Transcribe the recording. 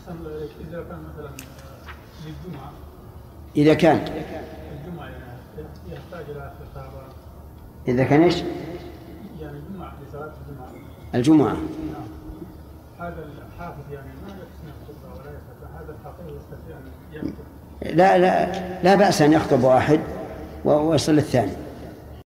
إذا كان مثلا للجمعة، إذا كان الجمعة يحتاج إلى خطابة، إذا كان إيش؟ يعني الجمعة لصلاة الجمعة. الجمعة. نعم. هذا الحافظ يعني ما يستطيع الخطبة ولا يستطيع، هذا الفقيه يستطيع أن يكتب. لا بأس أن يخطب واحد ويصل الثاني.